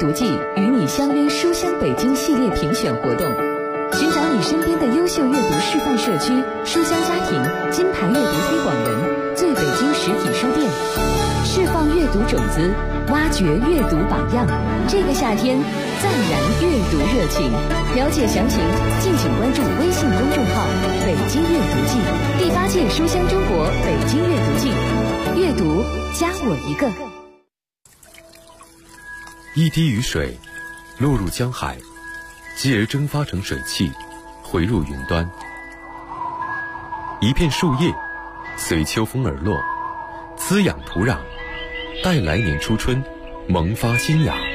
读季与你相约书香北京系列评选活动，寻找你身边的优秀阅读示范社区、书香家庭、金牌阅读推广人、最北京实体书店，释放阅读种子，挖掘阅读榜样。这个夏天，暂燃阅读热情。了解详情，敬请关注微信公众号“北京阅读季”第8届书香中国北京阅读季。阅读加我一个。 一滴雨水落入江海，继而蒸发成水汽，回入云端。一片树叶随秋风而落，滋养土壤，待来年初春萌发新芽。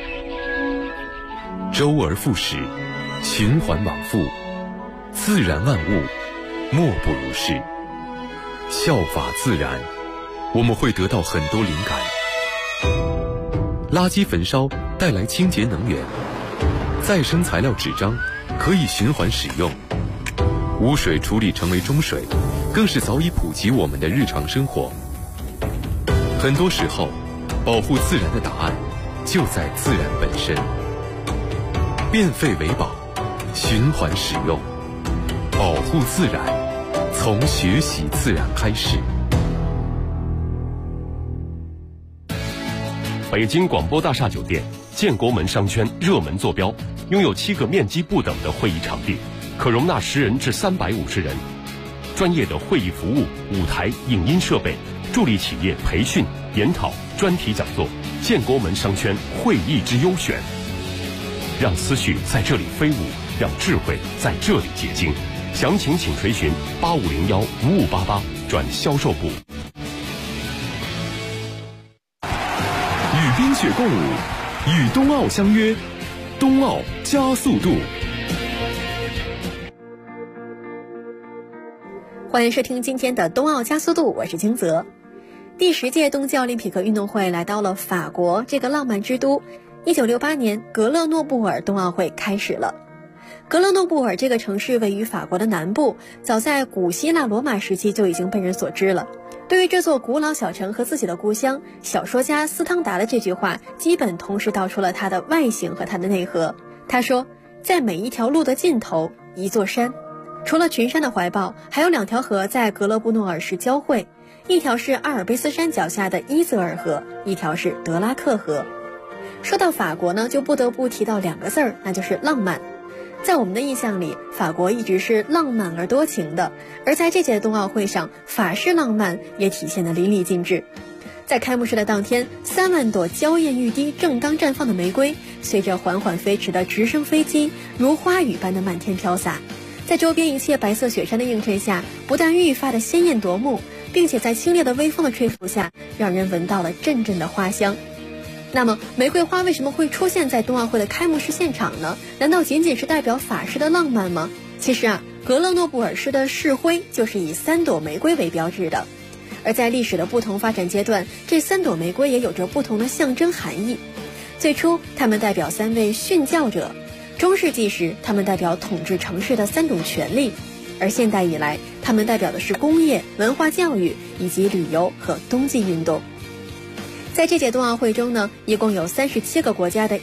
周而复始，循环往复，自然万物莫不如是。效法自然，我们会得到很多灵感。垃圾焚烧带来清洁能源，再生材料纸张可以循环使用，污水处理成为中水，更是早已普及我们的日常生活。很多时候，保护自然的答案就在自然本身。变废为宝，循环使用，保护自然，从学习自然开始。 北京广播大厦酒店建国门商圈热门坐标，拥有7个面积不等的会议场地，可容纳10人至350人。专业的会议服务、舞台、影音设备，助力企业培训、研讨、专题讲座。建国门商圈会议之优选，让思绪在这里飞舞，让智慧在这里结晶。详情请垂询8501-5588转销售部。 与冰雪共舞，与冬奥相约，冬奥加速度。 欢迎收听今天的冬奥加速度，我是金泽。第10届冬季奥林匹克运动会来到了法国这个浪漫之都。1968年，格勒诺布尔冬奥会开始了。格勒诺布尔这个城市位于法国的南部，早在古希腊罗马时期就已经被人所知了。对于这座古老小城和自己的故乡，小说家斯汤达的这句话基本同时道出了它的外形和它的内核。他说，在每一条路的尽头，一座山。除了群山的怀抱，还有2条河在格勒布诺尔市交汇，一条是阿尔卑斯山脚下的伊泽尔河，一条是德拉克河。说到法国呢，就不得不提到2个字儿，那就是浪漫。在我们的印象里，法国一直是浪漫而多情的，而在这届冬奥会上，法式浪漫也体现得淋漓尽致。在开幕式的当天，3万朵娇艳欲滴正当绽放的玫瑰，随着缓缓飞驰的直升飞机，如花雨般的漫天飘洒。在周边一切白色雪山的映衬下，不但愈发的鲜艳夺目，并且在清冽的微风的吹拂下，让人闻到了阵阵的花香。那么玫瑰花为什么会出现在冬奥会的开幕式现场呢？难道仅仅是代表法式的浪漫吗？其实啊，格勒诺布尔市的市徽就是以3朵玫瑰为标志的。而在历史的不同发展阶段，这3朵玫瑰也有着不同的象征含义。最初它们代表3位殉教者，中世纪时它们代表统治城市的3种权利，而现代以来它们代表的是工业、文化教育以及旅游和冬季运动。在这届冬奥会中呢，一共有37个国家的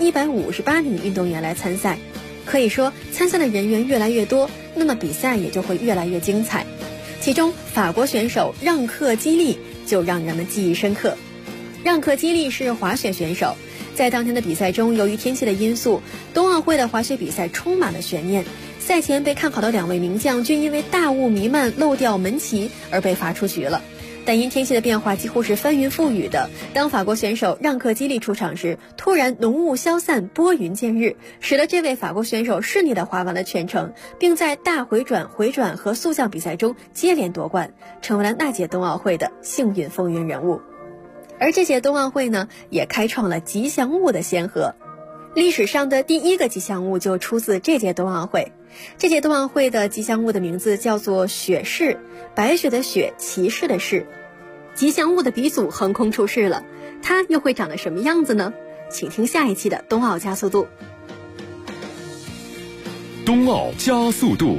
1158名运动员来参赛。可以说，参赛的人员越来越多，那么比赛也就会越来越精彩。其中，法国选手让克·基利就让人们记忆深刻。让克·基利是滑雪选手，在当天的比赛中，由于天气的因素，冬奥会的滑雪比赛充满了悬念。赛前被看好的2位名将均因为大雾弥漫漏掉门旗而被罚出局了。但因天气的变化几乎是翻云覆雨的，当法国选手让克·基利出场时，突然浓雾消散，拨云见日，使得这位法国选手顺利地滑完了全程，并在大回转、回转和速降比赛中接连夺冠，成为了那届冬奥会的幸运风云人物。而这届冬奥会呢，也开创了吉祥物的先河。历史上的第1个吉祥物就出自这届冬奥会。这届冬奥会的吉祥物的名字叫做雪士，白雪的雪，骑士的士。吉祥物的鼻祖横空出世了，它又会长得什么样子呢？请听下一期的冬奥加速度。 冬奥加速度。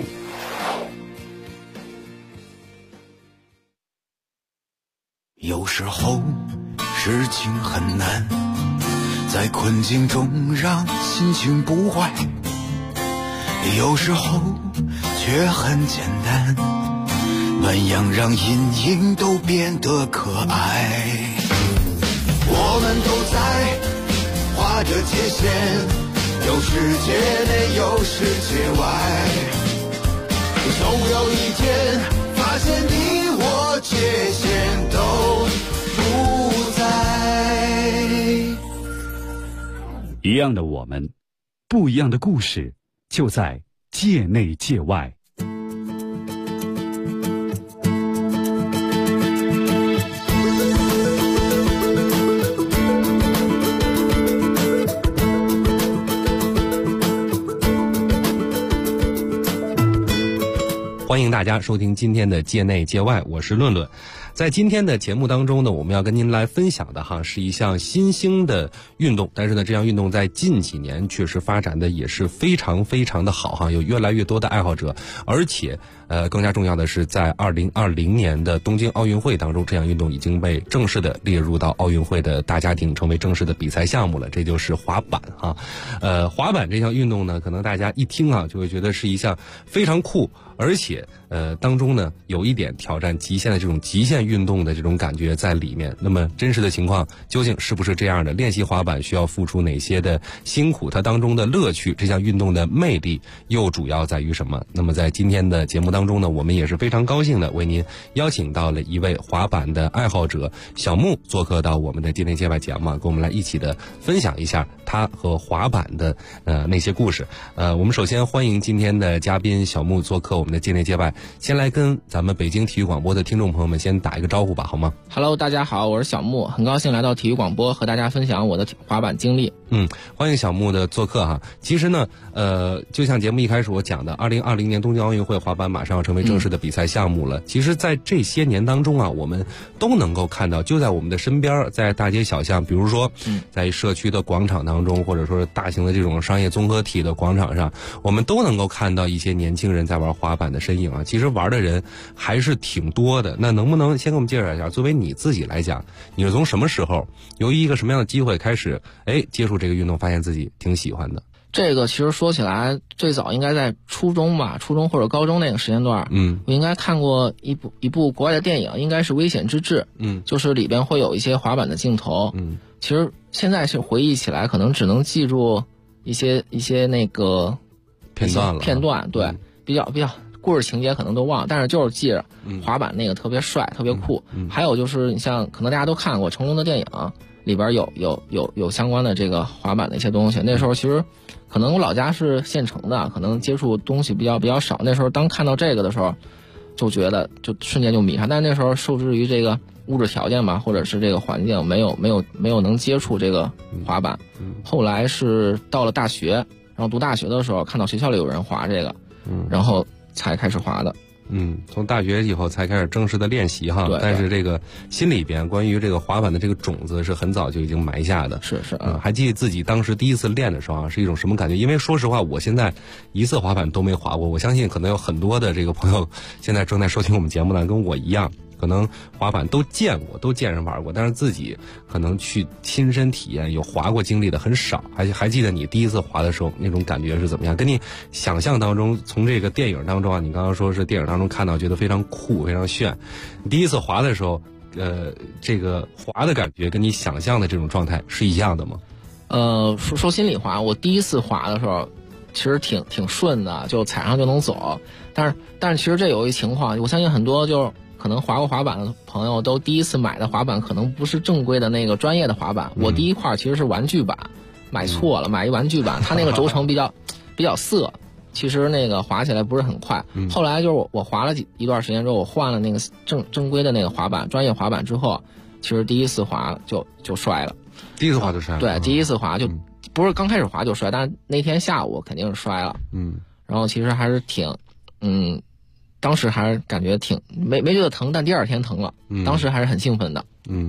有时候事情很难， 在困境中让心情不坏，有时候却很简单，暖阳让阴影都变得可爱。我们都在划着界限，有世界内有世界外，总有一天发现你我界限都不在。 一样的我们，不一样的故事，就在界内界外。 欢迎大家收听今天的界内界外，我是论论。在今天的节目当中呢，我们要跟您来分享的是一项新兴的运动，但是呢，这项运动在近几年确实发展的也是非常非常的好有越来越多的爱好者，而且更加重要的是，在2020年的东京奥运会当中，这项运动已经被正式的列入到奥运会的大家庭，成为正式的比赛项目了。这就是滑板滑板这项运动呢，可能大家一听就会觉得是一项非常酷，而且当中呢有一点挑战极限的这种极限运动的这种感觉在里面。那么真实的情况究竟是不是这样的？练习滑板需要付出哪些的辛苦？它当中的乐趣，这项运动的魅力又主要在于什么？那么在今天的节目当中呢，我们也是非常高兴的为您邀请到了一位滑板的爱好者小木做客到我们的界内界外节目，跟我们来一起的分享一下他和滑板的那些故事。我们首先欢迎今天的嘉宾小木做客我们的界内界外，先来跟咱们北京体育广播的听众朋友们先打一个招呼吧，好吗？ Hello， 大家好，我是小木，很高兴来到体育广播和大家分享我的滑板经历。 欢迎小木的做客其实呢就像节目一开始我讲的，2020年东京奥运会滑板马上要成为正式的比赛项目了。其实在这些年当中我们都能够看到，就在我们的身边，在大街小巷，比如说在社区的广场当中，或者说大型的这种商业综合体的广场上，我们都能够看到一些年轻人在玩滑板的身影其实玩的人还是挺多的。那能不能先给我们介绍一下，作为你自己来讲，你是从什么时候由于一个什么样的机会开始接触这个运动，发现自己挺喜欢的？ 这个其实说起来最早应该在初中吧，初中或者高中那个时间段。我应该看过一部国外的电影，应该是《危险之至》。就是里边会有一些滑板的镜头。其实现在是回忆起来，可能只能记住一些那个片段，对，比较故事情节可能都忘了，但是就是记着滑板那个特别帅，特别酷。还有就是你像可能大家都看过成龙的电影，里边有相关的这个滑板的一些东西。那时候其实可能我老家是县城的，可能接触东西比较少。那时候当看到这个的时候，就觉得就瞬间就迷上。但是那时候受制于这个物质条件吧，或者是这个环境，没有能接触这个滑板。后来是到了大学，然后读大学的时候看到学校里有人滑这个，然后才开始滑的。 从大学以后才开始正式的练习对， 但是这个心里边关于这个滑板的这个种子是很早就已经埋下的。 是还记得自己当时第一次练的时候是一种什么感觉？因为说实话，我现在一次滑板都没滑过，我相信可能有很多的这个朋友现在正在收听我们节目呢，跟我一样，可能滑板都见过，都见人玩过，但是自己可能去亲身体验有滑过经历的很少。还记得你第一次滑的时候那种感觉是怎么样？跟你想象当中，从这个电影当中你刚刚说是电影当中看到觉得非常酷非常炫，你第一次滑的时候这个滑的感觉跟你想象的这种状态是一样的吗？ 说心里话，我第一次滑的时候其实挺顺的，就踩上就能走。但是其实这有一情况，我相信很多就是可能滑过滑板的朋友都第一次买的滑板可能不是正规的那个专业的滑板。我第一块其实是玩具板，买错了，买一玩具板，它那个轴承比较涩，其实那个滑起来不是很快。后来就是我滑了一段时间之后，我换了那个正规的那个滑板，专业滑板之后，其实第一次滑就摔了。 第一次滑就摔了？ 对，第一次滑就不是刚开始滑就摔，但是那天下午肯定是摔了。然后其实还是挺当时还是感觉挺没觉得疼，但第二天疼了。当时还是很兴奋的。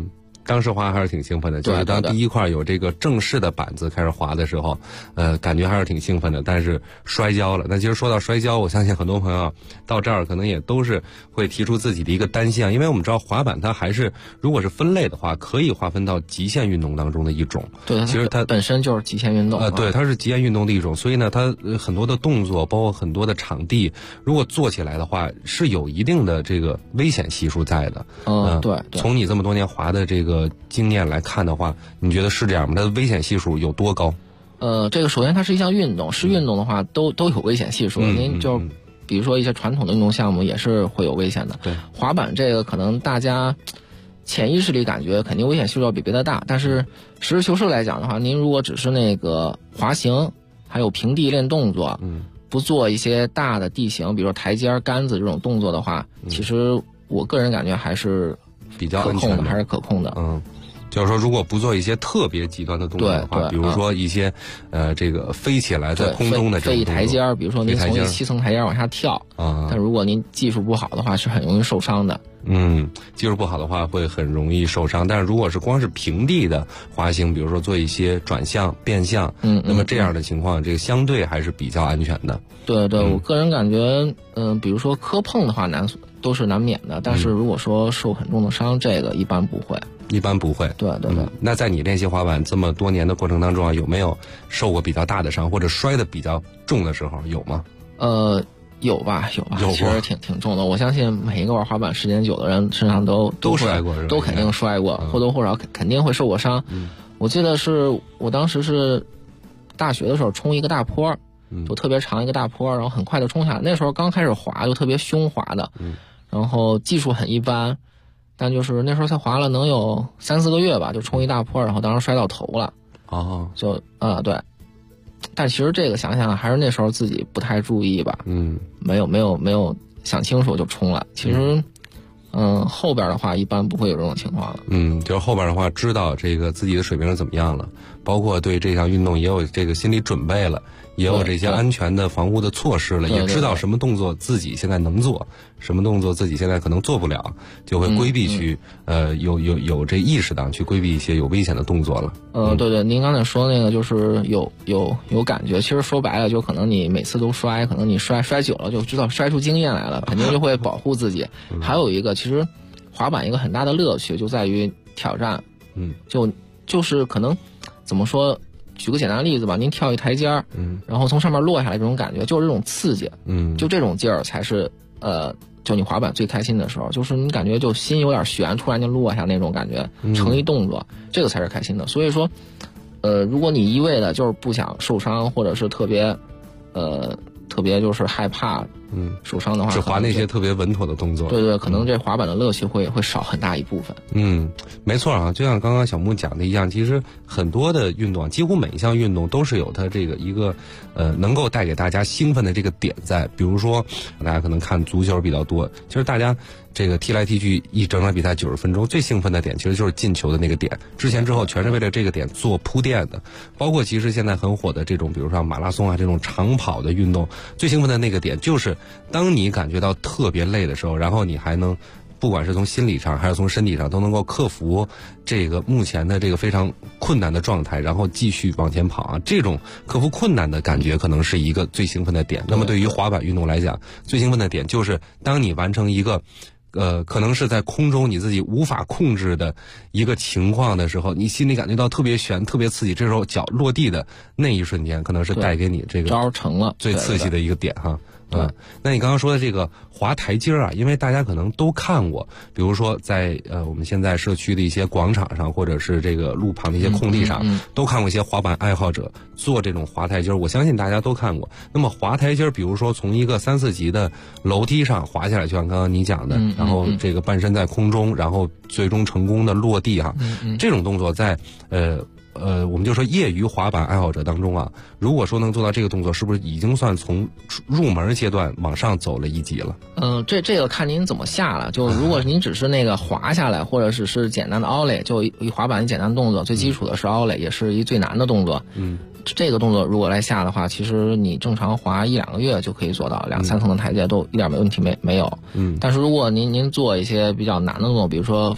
当时滑还是挺兴奋的，就是当第一块有这个正式的板子开始滑的时候，感觉还是挺兴奋的，但是摔跤了。那其实说到摔跤，我相信很多朋友到这儿可能也都是会提出自己的一个担心啊，因为我们知道滑板它还是如果是分类的话，可以划分到极限运动当中的一种。 对， 其实它本身就是极限运动。 对，它是极限运动的一种，所以呢，它很多的动作，包括很多的场地，如果做起来的话，是有一定的这个危险系数在的。 对。 从你这么多年滑的这个经验来看的话，你觉得是这样吗？它的危险系数有多高？ 这个首先它是一项运动，是运动的话都有危险系数。您就比如说一些传统的运动项目也是会有危险的。 对， 滑板这个可能大家潜意识里感觉肯定危险系数要比别的大，但是实事求是来讲的话，您如果只是那个滑行，还有平地练动作，不做一些大的地形，比如说台阶、杆子这种动作的话，其实我个人感觉还是比较安全的， 还是可控的。 就是说，如果不做一些特别极端的动作的话，比如说一些这个飞起来在空中的这种飞台阶，比如说您从一7层台阶往下跳但如果您技术不好的话，是很容易受伤的。 技术不好的话会很容易受伤，但是如果是光是平地的滑行，比如说做一些转向、变向，那么这样的情况，这个相对还是比较安全的。 对，我个人感觉，比如说磕碰的话都是难免的，但是如果说受很重的伤，这个一般不会。 对。那在你练习滑板这么多年的过程当中啊，有没有受过比较大的伤，或者摔得比较重的时候，有吗？ 有吧，其实挺重的。我相信每一个玩滑板时间久的人身上都摔过， 都肯定摔过，或多或少肯定会受过伤。我记得是我当时是大学的时候冲一个大坡，就特别长一个大坡，然后很快就冲下来。那时候刚开始滑就特别凶滑的，然后技术很一般，但就是那时候才滑了能有3-4个月吧，就冲一大坡，然后当时摔到头了。对。但其实这个想想还是那时候自己不太注意吧，没有想清楚就冲了。其实，后边的话一般不会有这种情况了。 就是后边的话知道这个自己的水平是怎么样了，包括对这项运动也有这个心理准备了，也有这些安全的防护的措施了，也知道什么动作自己现在能做，什么动作自己现在可能做不了，就会规避去有这意识的去规避一些有危险的动作了。 对，您刚才说那个就是有感觉，其实说白了就可能你每次都摔，可能你摔久了就知道摔出经验来了，肯定就会保护自己。还有一个，其实滑板一个很大的乐趣就在于挑战，就是可能怎么说？举个简单的例子吧，您跳一台阶然后从上面落下来，这种感觉就是这种刺激，就这种劲儿才是就你滑板最开心的时候，就是你感觉就心有点悬，突然就落下那种感觉，成一动作，这个才是开心的。所以说，如果你一味的就是不想受伤，或者是特别就是害怕受伤的话， 只滑那些特别稳妥的动作。 对，可能这滑板的乐趣会少很大一部分。 没错啊，就像刚刚小木讲的一样，其实很多的运动，几乎每一项运动都是有它这个一个能够带给大家兴奋的这个点在。比如说大家可能看足球比较多，其实大家这个踢来踢去一整场比赛90分钟，最兴奋的点其实就是进球的那个点，之前之后全是为了这个点做铺垫的。包括其实现在很火的这种比如说马拉松啊这种长跑的运动，最兴奋的那个点就是当你感觉到特别累的时候，然后你还能不管是从心理上还是从身体上都能够克服这个目前的这个非常困难的状态，然后继续往前跑啊，这种克服困难的感觉可能是一个最兴奋的点。那么对于滑板运动来讲，最兴奋的点就是当你完成一个可能是在空中你自己无法控制的一个情况的时候，你心里感觉到特别悬特别刺激，这时候脚落地的那一瞬间可能是带给你这个招成了最刺激的一个点哈。那你刚刚说的这个滑台阶啊，因为大家可能都看过，比如说在我们现在社区的一些广场上，或者是这个路旁的一些空地上，都看过一些滑板爱好者做这种滑台阶，我相信大家都看过。那么滑台阶，比如说从一个3-4级的楼梯上滑下来，就像刚刚你讲的，然后这个半身在空中，然后最终成功的落地哈，这种动作在我们就说业余滑板爱好者当中啊，如果说能做到这个动作，是不是已经算从入门阶段往上走了一级了？ 这个看您怎么下了。就如果您只是那个滑下来，或者是简单的奥雷，就一滑板一简单的动作，最基础的是奥雷，也是一最难的动作。这个动作如果来下的话，其实你正常滑1-2个月就可以做到，2-3层的台阶都一点问题没有。但是如果您做一些比较难的动作，比如说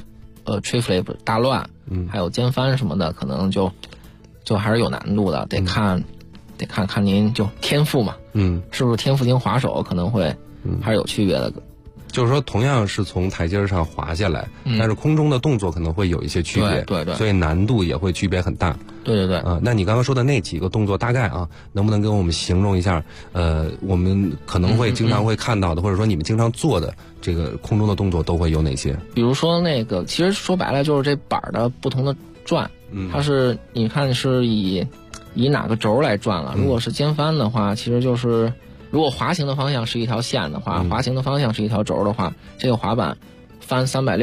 tree flip 大乱，还有肩翻什么的，可能就还是有难度的，得看您就天赋嘛，是不是天赋型滑手可能会还是有区别的。 就是说，同样是从台阶上滑下来，但是空中的动作可能会有一些区别， 对， 所以难度也会区别很大。 对。 那你刚刚说的那几个动作，大概能不能跟我们形容一下？我们可能会经常会看到的，或者说你们经常做的这个空中的动作都会有哪些？ 比如说那个，其实说白了就是这板的不同的转，它是你看是以哪个轴来转了。如果是肩翻的话，其实就是。如果滑行的方向是一条线的话，滑行的方向是一条轴的话，这个滑板翻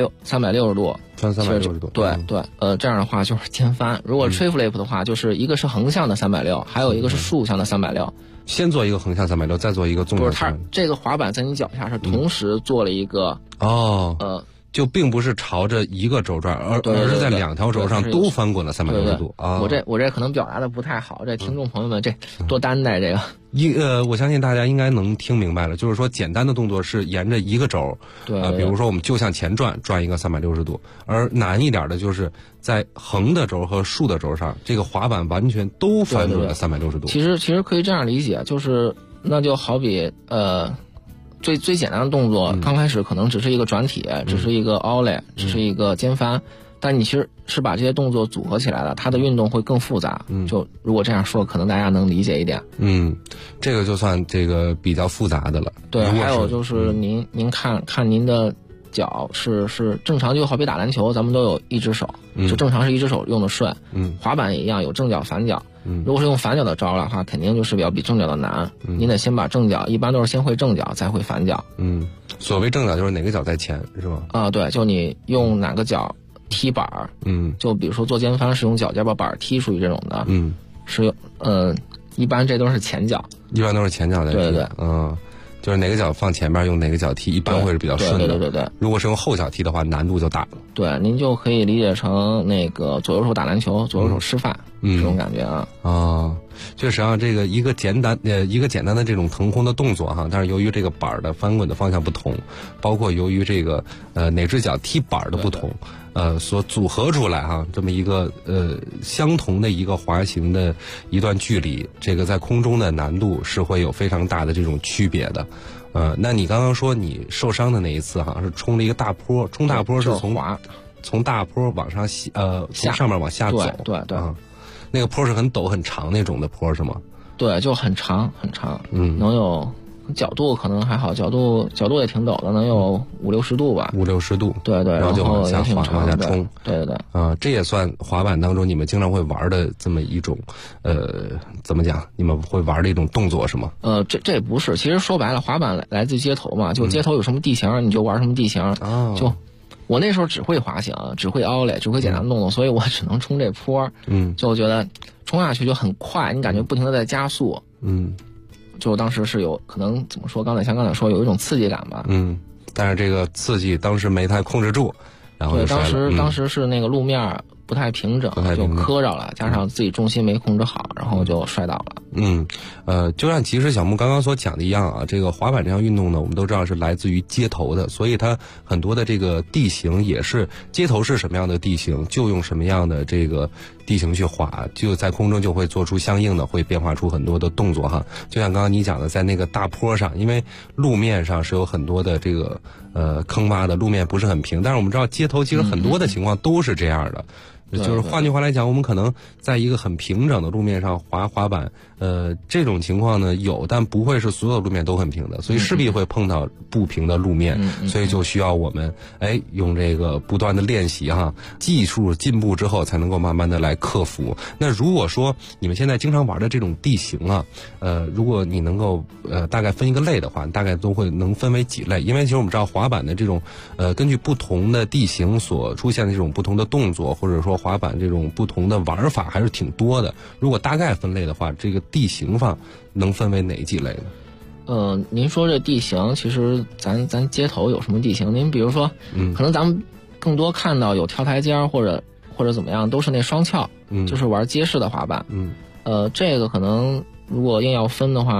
360度， 翻360度， 对，这样的话就是肩翻。如果 tree flip 的话，就是一个是横向的360，还有一个是竖向的360。 先做一个横向360，再做一个纵向360。不是， 它这个滑板在你脚下是同时做了一个就并不是朝着一个轴转，而是在2条轴上都翻滚了360度啊！ 我这可能表达的不太好，这听众朋友们这多担待这个。 我相信大家应该能听明白了，就是说简单的动作是沿着一个轴，比如说我们就向前转一个360度，而难一点的就是在横的轴和竖的轴上，这个滑板完全都翻滚了360度。 其实可以这样理解，就是那就好比最简单的动作，刚开始可能只是一个转体，只是一个 ollie，只是一个肩翻，但你其实是把这些动作组合起来了，它的运动会更复杂。就如果这样说，可能大家能理解一点。 这个就算这个比较复杂的了。 对，还有就是您看您的脚是正常，就好比打篮球，咱们都有一只手，就正常是一只手用的顺。滑板也一样，有正脚反脚。如果是用反脚的招的话，肯定就是要比正脚的难。您得先把正脚，一般都是先会正脚，再会反脚。 所谓正脚就是哪个脚在前，是吗？ 对，就你用哪个脚踢板儿。就比如说做肩翻是用脚尖把板儿踢出去这种的。是一般这都是前脚。 一般都是前脚在踢。 对。 就是哪个脚放前边用哪个脚踢，一般会是比较顺的。 对。 如果是用后脚踢的话，难度就大了。 对，您就可以理解成那个左右手打篮球，左右手吃饭，这种感觉啊。 确实这个一个简单的这种腾空的动作但是由于这个板的翻滚的方向不同，包括由于这个哪只脚踢板的不同，所组合出来这么一个相同的一个滑行的一段距离，这个在空中的难度是会有非常大的这种区别的。那你刚刚说你受伤的那一次是冲了一个大坡，冲大坡是从大坡往上从上面往下走。 对。 那个坡是很陡很长那种的坡是吗？ 对，就很长很长，能有角度可能还好，角度也挺陡的，能有50-60度吧。 50-60度。对， 然后就往下滑，往下冲。 对。 这也算滑板当中你们经常会玩的这么一种怎么讲？你们会玩的一种动作是吗？ 这不是，其实说白了，滑板来自街头嘛，就街头有什么地形你就玩什么地形。就我那时候只会滑行，只会ollie，只会简单的动作，所以我只能冲这坡。就觉得冲下去就很快，你感觉不停的在加速。就当时是有可能怎么说？像刚才说有一种刺激感吧。 但是这个刺激当时没太控制住，然后就摔了。 当时是那个路面不太平整，就磕着了，加上自己重心没控制好，然后就摔倒了。 就像其实小木刚刚所讲的一样这个滑板这项运动呢，我们都知道是来自于街头的，所以它很多的这个地形也是街头是什么样的地形，就用什么样的这个地形去滑，就在空中就会做出相应的，会变化出很多的动作就像刚刚你讲的，在那个大坡上，因为路面上是有很多的这个坑洼的，路面不是很平，但是我们知道街头其实很多的情况都是这样的。就是换句话来讲，我们可能在一个很平整的路面上滑板，这种情况呢有，但不会是所有路面都很平的，所以势必会碰到不平的路面，所以就需要我们用这个不断的练习技术进步之后才能够慢慢的来克服。那如果说你们现在经常玩的这种地形如果你能够大概分一个类的话，大概都会能分为几类，因为其实我们知道滑板的这种根据不同的地形所出现的这种不同的动作，或者说滑板这种不同的玩法还是挺多的。如果大概分类的话，这个地形上能分为哪几类呢？ 您说这地形，其实咱街头有什么地形？您比如说，可能咱们更多看到有跳台阶或者怎么样，都是那双翘，就是玩街式的滑板。这个可能如果硬要分的话，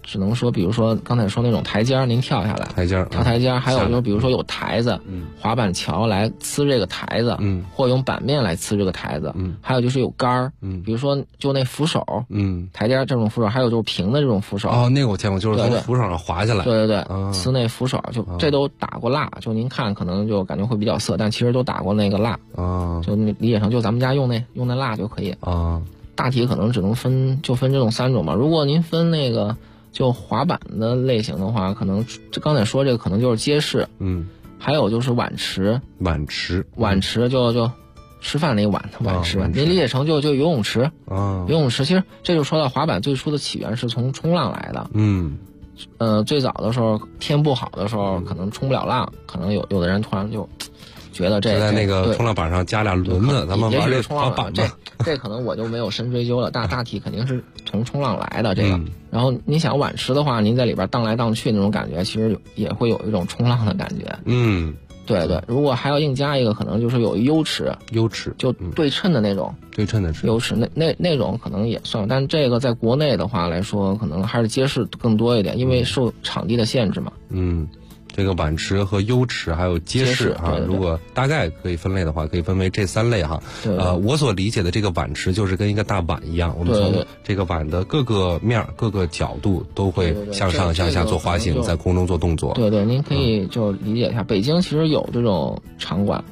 只能说，比如说刚才说那种台阶儿，您跳下来，跳台阶儿，还有就是比如说有台子，滑板桥来呲这个台子，或用板面来呲这个台子，还有就是有杆儿，比如说就那扶手，台阶这种扶手，还有就是平的这种扶手。 哦，那个我见过，就是从扶手上滑下来。 对，呲那扶手，就这都打过蜡，就您看可能就感觉会比较涩，但其实都打过那个蜡。就理解成就咱们家用那蜡就可以。大体可能只能分这种3种吧。如果您分那个就滑板的类型的话，可能刚才说这个可能就是街式，还有就是碗池就吃饭那碗的碗池，您理解成就游泳池。游泳池其实这就说到滑板最初的起源是从冲浪来的。最早的时候天不好的时候，可能冲不了浪，可能有的人突然就觉得这在那个冲浪板上加俩轮子，咱们玩这冲浪板，这可能我就没有深追究了。大体肯定是从冲浪来的这个。然后你想碗池的话，您在里边荡来荡去那种感觉，其实也会有一种冲浪的感觉。对，如果还要硬加一个，可能就是有优池就对称的那种，优池那种可能也算，但这个在国内的话来说，可能还是街式更多一点，因为受场地的限制嘛。 这个碗池和优池还有街式啊，如果大概可以分类的话，可以分为这3类哈。我所理解的这个碗池就是跟一个大碗一样，我们从这个碗的各个面、各个角度都会向上向下做滑行，在空中做动作。 对，您可以就理解一下，北京其实有这种场馆，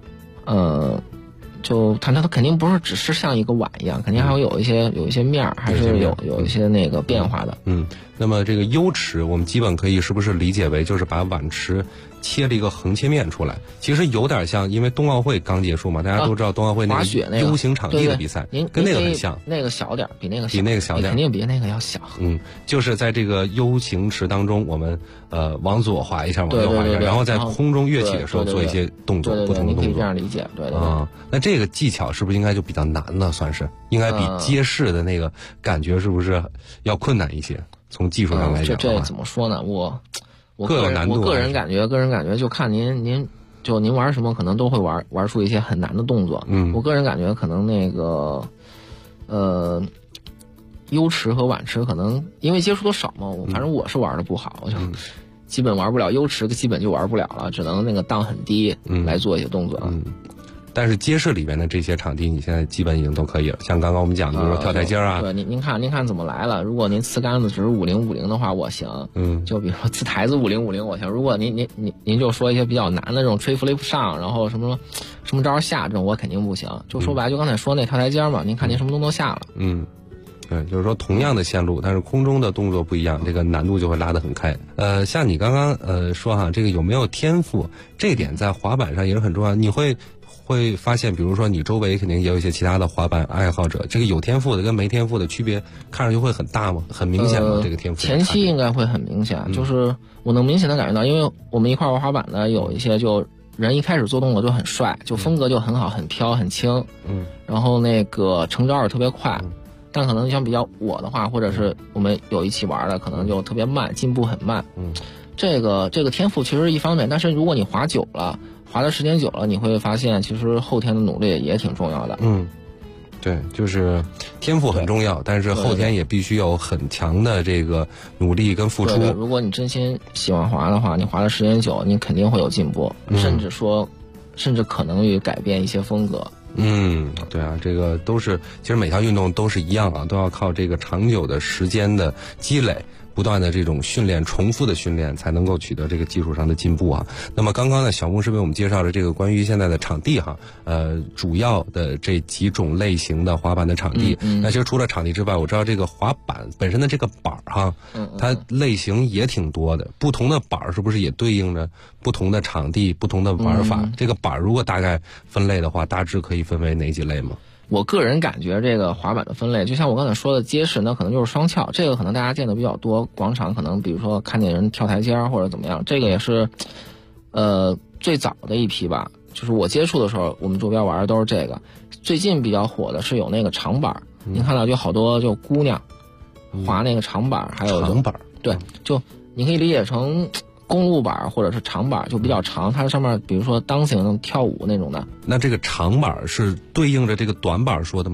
就它肯定不是只是像一个碗一样，肯定还会有一些面儿，还是有一些那个变化的。 那么这个优池，我们基本可以是不是理解为就是把碗池切了一个横切面出来？其实有点像，因为冬奥会刚结束嘛，大家都知道冬奥会那个 U 型场地的比赛，跟那个很像。 那个小点，比那个小点，肯定比那个要小。 就是在这个 U 型池当中，我们往左滑一下，往右滑一下，然后在空中跃起的时候做一些动作，不同的动作。 可以这样理解，对。 那这个技巧是不是应该就比较难了？算是应该比街式的那个感觉是不是要困难一些？从技术上来讲， 这怎么说呢？我个人感觉就看您玩什么，可能都会玩出一些很难的动作。我个人感觉可能那个优池和碗池可能因为接触的少嘛，反正我是玩的不好，我就基本玩不了优池，基本就玩不了了，只能那个荡很低来做一些动作。 但是街市里面的这些场地，你现在基本已经都可以了。像刚刚我们讲的，比如说跳台阶啊。 对，您看怎么来了？如果您呲杆子只是5050的话，我行。就比如说呲台子5050，我行。如果您就说一些比较难的这种吹 flip 上，然后什么招下这种，我肯定不行。就说白，就刚才说那跳台阶嘛，您看您什么动作下了。 对，就是说同样的线路，但是空中的动作不一样，这个难度就会拉得很开。像你刚刚说哈，这个有没有天赋，这点在滑板上也是很重要。你会发现，比如说你周围肯定也有一些其他的滑板爱好者，这个有天赋的跟没天赋的区别看上去会很大吗？很明显吗？这个天赋前期应该会很明显，就是我能明显的感觉到，因为我们一块玩滑板的有一些就人一开始做动作就很帅，就风格就很好，很飘很轻，然后那个成招也特别快，但可能像比较我的话，或者是我们有一起玩的，可能就特别慢，进步很慢。这个天赋其实一方面，但是如果你滑久了，滑的时间久了，你会发现其实后天的努力也挺重要的。 对，就是天赋很重要，但是后天也必须有很强的这个努力跟付出。 对，如果你真心喜欢滑的话，你滑的时间久，你肯定会有进步，甚至可能于改变一些风格。 对啊，这个都是，其实每项运动都是一样啊，都要靠这个长久的时间的积累，不断的这种训练，重复的训练，才能够取得这个技术上的进步啊。那么刚刚呢，小牧师为我们介绍了这个关于现在的场地哈，主要的这几种类型的滑板的场地。那其实除了场地之外，我知道这个滑板本身的这个板哈，它类型也挺多的，不同的板是不是也对应着不同的场地、不同的玩法？这个板如果大概分类的话，大致可以分为哪几类吗？ 我个人感觉这个滑板的分类，就像我刚才说的街式，那可能就是双翘，这个可能大家见的比较多，广场可能比如说看见人跳台阶或者怎么样，这个也是最早的一批吧，就是我接触的时候，我们周边玩的都是这个。最近比较火的是有那个长板，您看到就好多就姑娘滑那个长板，还有长板， 对，就你可以理解成公路板或者是长板，就比较长，它上面比如说dancing跳舞那种的。 那这个长板是对应着这个短板说的吗？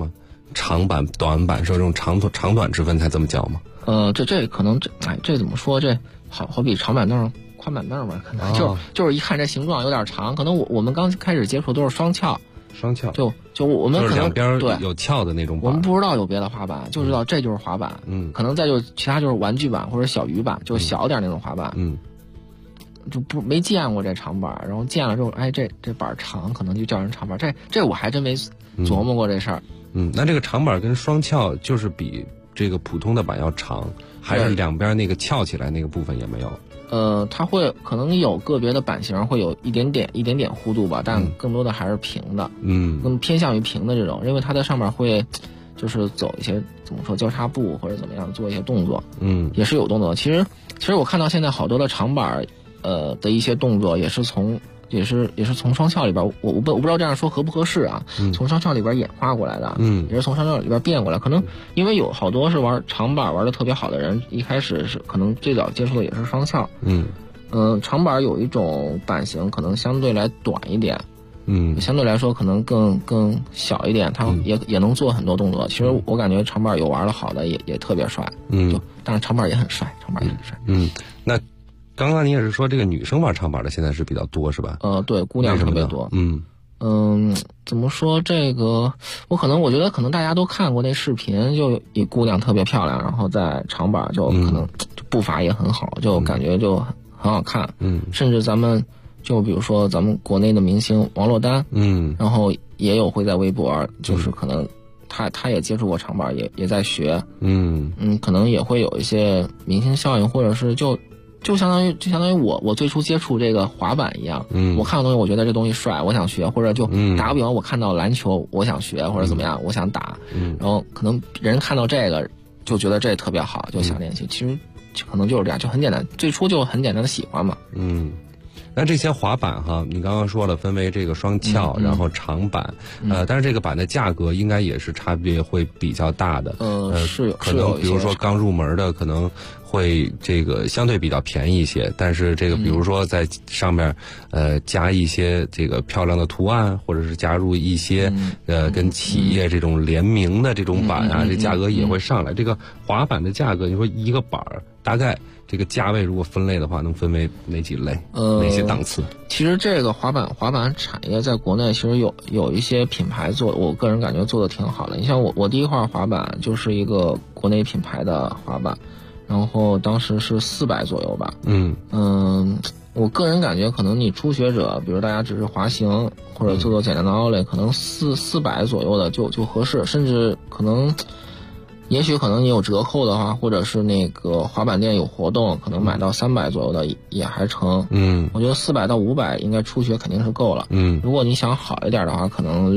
长板、短板，是有这种长短之分才这么叫吗？ 这可能这怎么说？这好比长板凳、宽板凳吧，可能就是一看这形状有点长，可能我们刚开始接触都是双翘，就我们可能两边有翘的那种板， 我们不知道有别的滑板，就知道这就是滑板，可能再就其他就是玩具板或者小鱼板，就是小点那种滑板，就没见过这长板，然后见了之后，这板长，可能就叫人长板，这我还真没琢磨过这事儿。 那这个长板跟双翘就是比这个普通的板要长，还是两边那个翘起来那个部分也没有？ 它会可能有个别的版型会有一点点弧度吧，但更多的还是平的，更偏向于平的这种，因为它在上面会就是走一些怎么说交叉步或者怎么样做一些动作，也是有动作。其实我看到现在好多的长板的一些动作也是从双翘里边，我不知道这样说合不合适啊，从双翘里边演化过来的，也是从双翘里边变过来。可能因为有好多是玩长板玩的特别好的人，一开始是可能最早接触的也是双翘，长板有一种版型可能相对来短一点，相对来说可能更小一点，它也能做很多动作。其实我感觉长板有玩的好的也特别帅，但是长板也很帅， 那刚刚你也是说这个女生玩长板的现在是比较多是吧？ 对，姑娘特别多。怎么说这个？我觉得可能大家都看过那视频，就一姑娘特别漂亮，然后在长板就可能就步伐也很好，就感觉就很好看。甚至咱们就比如说咱们国内的明星王珞丹，然后也有会在微博，就是可能他也接触过长板，也在学。可能也会有一些明星效应，或者是就相当于我最初接触这个滑板一样，我看到东西我觉得这东西帅，我想学，或者就打个比方，我看到篮球我想学或者怎么样，我想打，然后可能人看到这个就觉得这特别好，就想练习。其实可能就是这样，就很简单，最初就很简单的喜欢嘛。 那这些滑板哈，你刚刚说了分为这个双翘，然后长板，但是这个板的价格应该也是差别会比较大的。 是可能比如说刚入门的可能会这个相对比较便宜一些，但是这个比如说在上面加一些这个漂亮的图案，或者是加入一些跟企业这种联名的这种板啊，这价格也会上来。这个滑板的价格，你说一个板大概这个价位如果分类的话，能分为哪几类？哪些档次？ 其实这个滑板产业在国内其实有一些品牌做，我个人感觉做的挺好的。你像我第一块滑板就是一个国内品牌的滑板，然后当时是400左右吧。我个人感觉可能你初学者，比如大家只是滑行或者做简单的奥类，可能400左右的就合适，甚至可能。也许可能你有折扣的话，或者是那个滑板店有活动，可能买到300左右的也还成。我觉得400到500应该初学肯定是够了。如果你想好一点的话，可能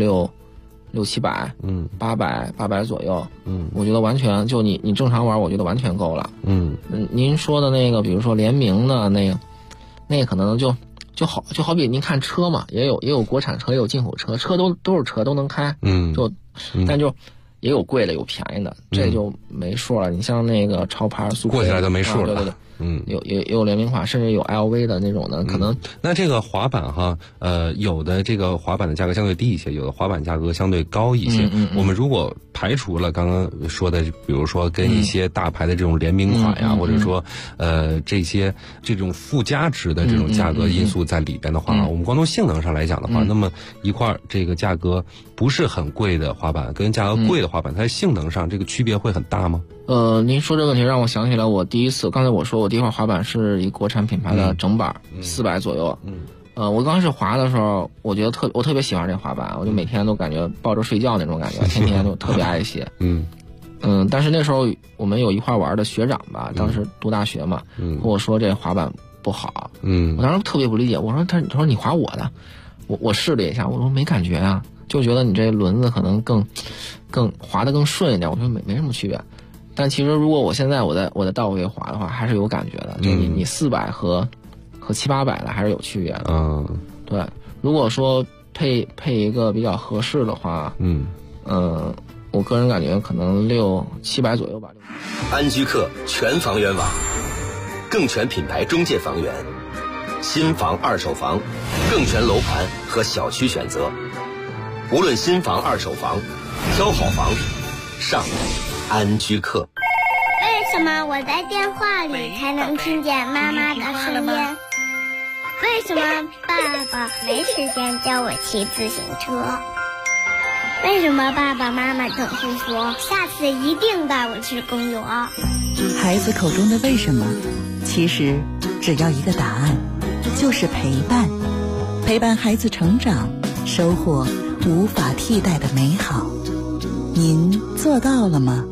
600、700，800左右。我觉得完全就你正常玩，我觉得完全够了。您说的那个，比如说联名的那个可能就好比您看车嘛，也有国产车，也有进口车，车都是车都能开。但就。也有贵的，有便宜的，这就没数了。你像那个潮牌速过起来就没数了。 对，也有联名款，甚至有 LV 的那种的，可能。 那这个滑板哈，有的这个滑板的价格相对低一些，有的滑板价格相对高一些。我们如果排除了刚刚说的，比如说跟一些大牌的这种联名款呀，或者说这种附加值的这种价格因素在里边的话，我们光从性能上来讲的话，那么一块这个价格不是很贵的滑板跟价格贵的滑板，它在性能上这个区别会很大吗？ 您说这个问题让我想起来，我第一次，刚才我说我第一块滑板是一国产品牌的整板，400左右。我刚开始滑的时候，我觉得我特别喜欢这滑板，我就每天都感觉抱着睡觉那种感觉，天天都特别爱惜。但是那时候我们有一块玩的学长吧，当时读大学嘛，跟我说这滑板不好。我当时特别不理解，我说他说你滑我的，我试了一下，我说没感觉啊，就觉得你这轮子可能更滑得更顺一点，我说没什么区别。但其实如果我现在我在道位滑的话，还是有感觉的，就你400和700-800的还是有区别的。对，如果说配一个比较合适的话，我个人感觉可能600-700左右吧。 安居客全房源网，更全品牌中介房源，新房二手房，更全楼盘和小区选择。无论新房二手房，挑好房上安居客。 为什么我在电话里才能听见妈妈的声音？为什么爸爸没时间教我骑自行车？为什么爸爸妈妈总是说下次一定带我去公园？ 孩子口中的为什么，其实只要一个答案，就是陪伴。陪伴孩子成长，收获无法替代的美好。您做到了吗？